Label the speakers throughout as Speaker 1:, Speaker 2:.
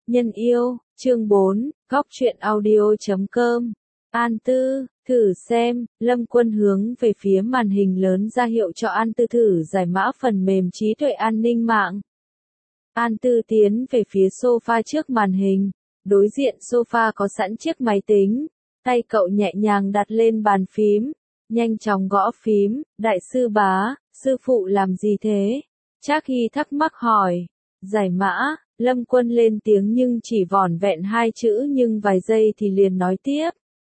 Speaker 1: Nhân yêu, chương 4, góc truyện audio.com. An Tư, thử xem, Lâm Quân hướng về phía màn hình lớn ra hiệu cho An Tư thử giải mã phần mềm trí tuệ an ninh mạng. An Tư tiến về phía sofa trước màn hình, đối diện sofa có sẵn chiếc máy tính, tay cậu nhẹ nhàng đặt lên bàn phím, nhanh chóng gõ phím, đại sư bá, sư phụ làm gì thế? Trác Hy thắc mắc hỏi, giải mã. Lâm Quân lên tiếng nhưng chỉ vỏn vẹn 2 chữ nhưng vài giây thì liền nói tiếp.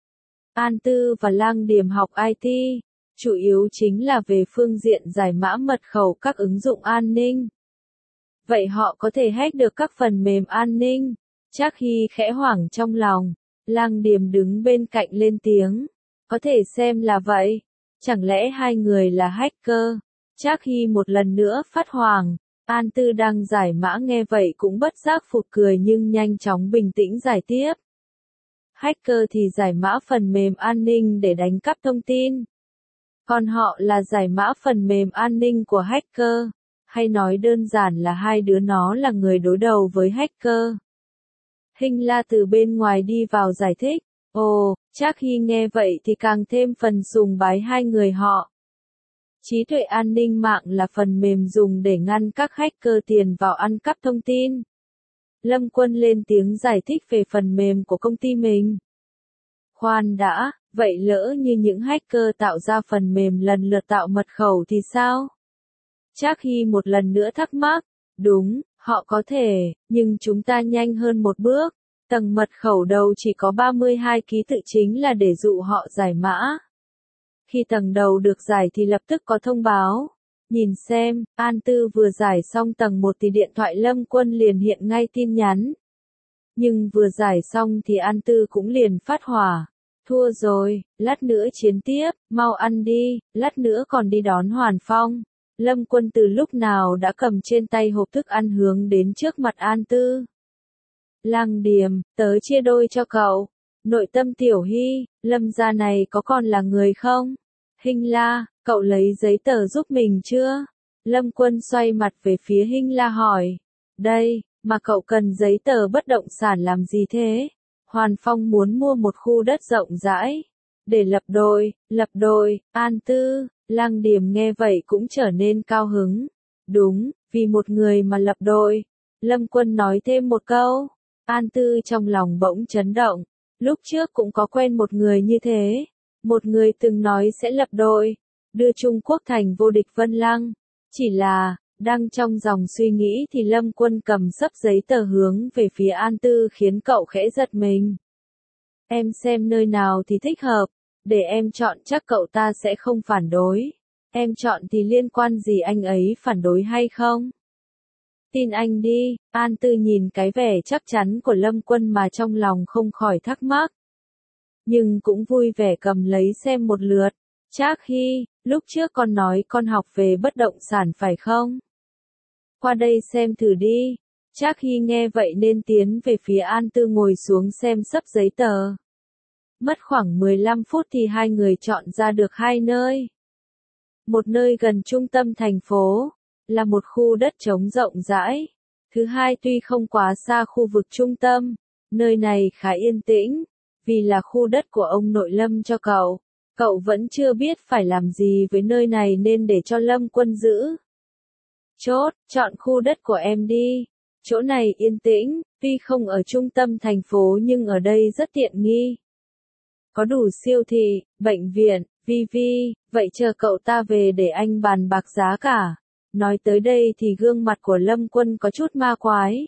Speaker 1: An Tư và Lang Điềm học IT, chủ yếu chính là về phương diện giải mã mật khẩu các ứng dụng an ninh. Vậy họ có thể hack được các phần mềm an ninh? Trác Hy khẽ hoảng trong lòng. Lang Điềm đứng bên cạnh lên tiếng. Có thể xem là vậy. Chẳng lẽ hai người là hacker? Trác Hy một lần nữa phát hoảng. An Tư đang giải mã nghe vậy cũng bất giác phụt cười nhưng nhanh chóng bình tĩnh giải tiếp. Hacker thì giải mã phần mềm an ninh để đánh cắp thông tin. Còn họ là giải mã phần mềm an ninh của hacker. Hay nói đơn giản là hai đứa nó là người đối đầu với hacker. Hinh La từ bên ngoài đi vào giải thích. Ồ, Trác Hy nghe vậy thì càng thêm phần sùng bái hai người họ. Trí tuệ an ninh mạng là phần mềm dùng để ngăn các hacker tiền vào ăn cắp thông tin. Lâm Quân lên tiếng giải thích về phần mềm của công ty mình. Khoan đã, vậy lỡ như những hacker tạo ra phần mềm lần lượt tạo mật khẩu thì sao? Trác Hy một lần nữa thắc mắc. Đúng, họ có thể, nhưng chúng ta nhanh hơn một bước. Tầng mật khẩu đầu chỉ có 32 ký tự chính là để dụ họ giải mã. Khi tầng đầu được giải thì lập tức có thông báo. Nhìn xem, An Tư vừa giải xong tầng 1 thì điện thoại Lâm Quân liền hiện ngay tin nhắn. Nhưng vừa giải xong thì An Tư cũng liền phát hỏa. Thua rồi, lát nữa chiến tiếp, mau ăn đi, lát nữa còn đi đón Hoàn Phong. Lâm Quân từ lúc nào đã cầm trên tay hộp thức ăn hướng đến trước mặt An Tư. Lang Điềm, tớ chia đôi cho cậu. Nội tâm Tiểu Hy, Lâm gia này có còn là người không? Hinh La, cậu lấy giấy tờ giúp mình chưa? Lâm Quân xoay mặt về phía Hinh La hỏi. Đây, mà cậu cần giấy tờ bất động sản làm gì thế? Hoàn Phong muốn mua một khu đất rộng rãi. Để lập đôi, An Tư, Lang Điềm nghe vậy cũng trở nên cao hứng. Đúng, vì một người mà lập đôi. Lâm Quân nói thêm một câu. An Tư trong lòng bỗng chấn động. Lúc trước cũng có quen một người như thế. Một người từng nói sẽ lập đội, đưa Trung Quốc thành vô địch Vân Lăng. Chỉ là, đang trong dòng suy nghĩ thì Lâm Quân cầm xấp giấy tờ hướng về phía An Tư khiến cậu khẽ giật mình. Em xem nơi nào thì thích hợp, để em chọn chắc cậu ta sẽ không phản đối. Em chọn thì liên quan gì anh ấy phản đối hay không? Tin anh đi, An Tư nhìn cái vẻ chắc chắn của Lâm Quân mà trong lòng không khỏi thắc mắc. Nhưng cũng vui vẻ cầm lấy xem một lượt. Trác Hy, lúc trước con nói con học về bất động sản phải không? Qua đây xem thử đi. Trác Hy nghe vậy nên tiến về phía An Tư ngồi xuống xem xấp giấy tờ. Mất khoảng 15 phút thì hai người chọn ra được hai nơi. Một nơi gần trung tâm thành phố, là một khu đất trống rộng rãi. Thứ hai tuy không quá xa khu vực trung tâm, nơi này khá yên tĩnh. Vì là khu đất của ông nội Lâm cho cậu vẫn chưa biết phải làm gì với nơi này nên để cho Lâm Quân giữ. Chốt, chọn khu đất của em đi. Chỗ này yên tĩnh, tuy không ở trung tâm thành phố nhưng ở đây rất tiện nghi. Có đủ siêu thị, bệnh viện, vậy chờ cậu ta về để anh bàn bạc giá cả. Nói tới đây thì gương mặt của Lâm Quân có chút ma quái.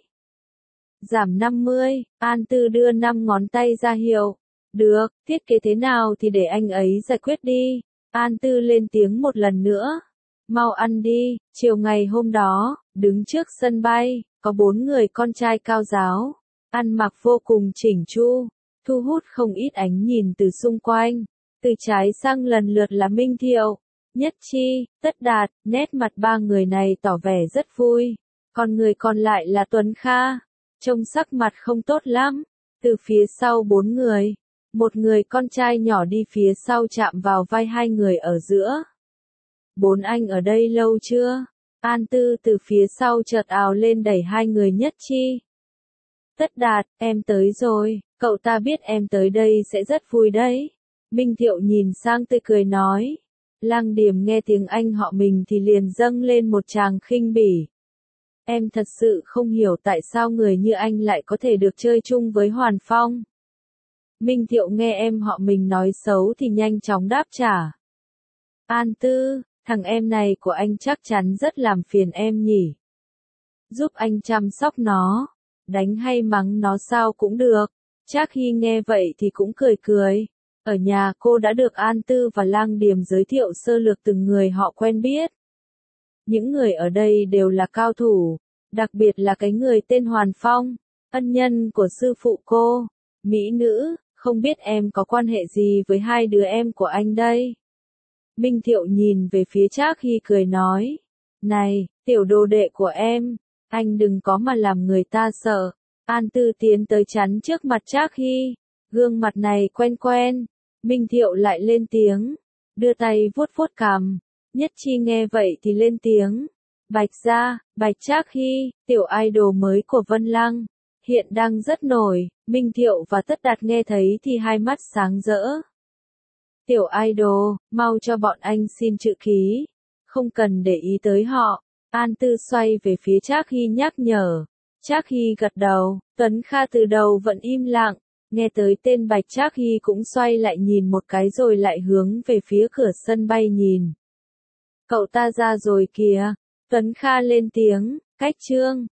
Speaker 1: Giảm 50, An Tư đưa 5 ngón tay ra hiệu. Được, thiết kế thế nào thì để anh ấy giải quyết đi. An Tư lên tiếng một lần nữa. Mau ăn đi, chiều ngày hôm đó, đứng trước sân bay, có 4 người con trai cao ráo. Ăn mặc vô cùng chỉnh chu, thu hút không ít ánh nhìn từ xung quanh. Từ trái sang lần lượt là Minh Thiệu, Nhất Chi, Tất Đạt, nét mặt ba người này tỏ vẻ rất vui. Còn người còn lại là Tuấn Kha. Trông sắc mặt không tốt lắm. Từ phía sau 4 người, một người con trai nhỏ đi phía sau chạm vào vai hai người ở giữa. 4 anh ở đây lâu chưa? An Tư từ phía sau chợt ào lên đẩy hai người Nhất Chi. Tất Đạt, em tới rồi, cậu ta biết em tới đây sẽ rất vui đấy. Minh Thiệu nhìn sang tươi cười nói. Lăng Điểm nghe tiếng anh họ mình thì liền dâng lên một tràng khinh bỉ. Em thật sự không hiểu tại sao người như anh lại có thể được chơi chung với Hoàn Phong. Minh Thiệu nghe em họ mình nói xấu thì nhanh chóng đáp trả. An Tư, thằng em này của anh chắc chắn rất làm phiền em nhỉ. Giúp anh chăm sóc nó, đánh hay mắng nó sao cũng được. Trác Hy nghe vậy thì cũng cười cười. Ở nhà cô đã được An Tư và Lang Điềm giới thiệu sơ lược từng người họ quen biết. Những người ở đây đều là cao thủ, đặc biệt là cái người tên Hoàn Phong, ân nhân của sư phụ cô. Mỹ nữ, không biết em có quan hệ gì với hai đứa em của anh đây? Minh Thiệu nhìn về phía Trác Hy cười nói. Này, tiểu đồ đệ của em, anh đừng có mà làm người ta sợ. An Tư tiến tới chắn trước mặt Trác Hy. Gương mặt này quen quen. Minh Thiệu lại lên tiếng. Đưa tay vuốt vuốt cằm. Nhất Chi nghe vậy thì lên tiếng. Bạch gia, Bạch Trác Hy, tiểu idol mới của Vân Lăng. Hiện đang rất nổi. Minh Thiệu và Tất Đạt nghe thấy thì hai mắt sáng rỡ. Tiểu idol, mau cho bọn anh xin chữ ký. Không cần để ý tới họ. An Tư xoay về phía Trác Hy nhắc nhở. Trác Hy gật đầu. Tuấn Kha từ đầu vẫn im lặng. Nghe tới tên Bạch Trác Hy cũng xoay lại nhìn một cái rồi lại hướng về phía cửa sân bay nhìn. Cậu ta ra rồi kìa. Tuấn Kha lên tiếng. Cách Trương.